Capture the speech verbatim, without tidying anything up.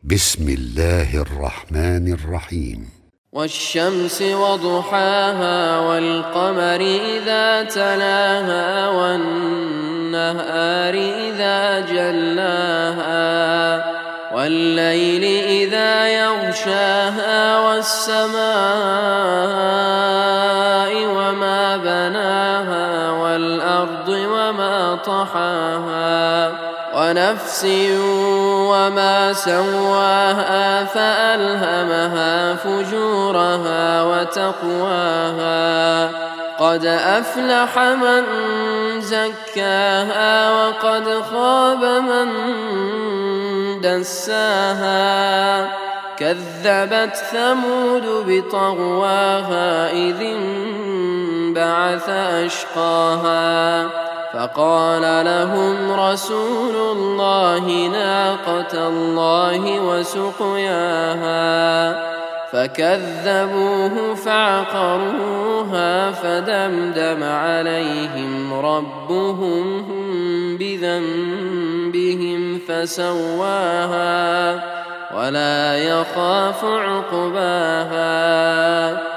بسم الله الرحمن الرحيم. والشمس وضحاها والقمر إذا تلاها والنهار إذا جلاها والليل إذا يغشاها والسماء وما بناها والأرض وما طحاها ونفس وما سواها فألهمها فجورها وتقواها قد أفلح من زكاها وقد خاب من دساها كذبت ثمود بطغواها إذ انبعث أشقاها فقال لهم رسول الله ناقة الله وسقياها فكذبوه فعقروها فدمدم عليهم ربهم بذنبهم فسواها ولا يخاف عقباها.